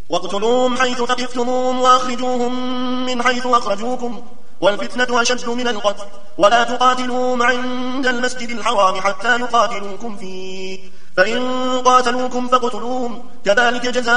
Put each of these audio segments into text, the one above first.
واقتلوهم حيث ثقفتموهم وأخرجوهم من حيث أخرجوكم والفتنة أشد من القتل ولا تقاتلوهم عند المسجد الحرام حتى يقاتلوكم فيه فإن قاتلوكم فاقتلوهم كذلك جزاء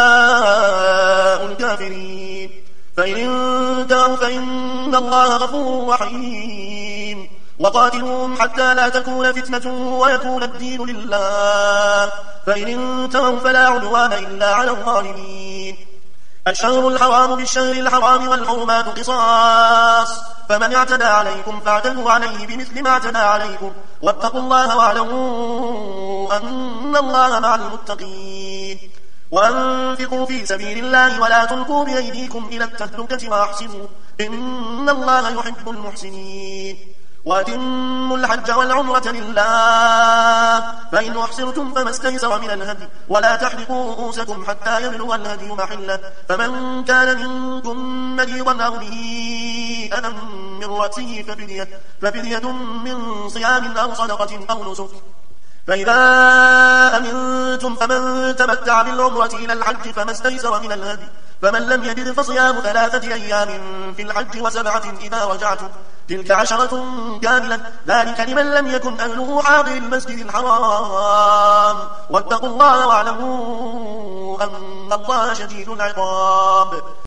الكافرين فإن انتهوا فإن الله غفور رحيم وقاتلوهم حتى لا تكون فتنة ويكون الدين لله فإن انتهوا فلا عدوان إلا على الظالمين الشهر الحرام بالشهر الحرام والحرمات قصاص فمن اعتدى عليكم فاعتدوا عليه بمثل ما اعتدى عليكم واتقوا الله واعلموا أن الله مع المتقين وأنفقوا في سبيل الله ولا تلقوا بأيديكم إلى التهلكة وأحسنوا إن الله يحب المحسنين وأتموا الحج والعمرة لله فإن أحسرتم فما استيسر من الهدي ولا تحلقوا رؤوسكم حتى يبلغ الهدي محله فمن كان منكم مريضا أو به أذى من رأسه ففدية من صيام أو صدقة أو نسك فإذا أمنتم فمن تمتع بالعمرة إلى الحج فما استيسر من الهدي فمن لم يجد فصيام 3 أيام في الحج و7 إذا رجعتم تلك 10 كاملة ذلك لمن لم يكن أهله حاضر المسجد الحرام واتقوا الله واعلموا أن الله شديد العقاب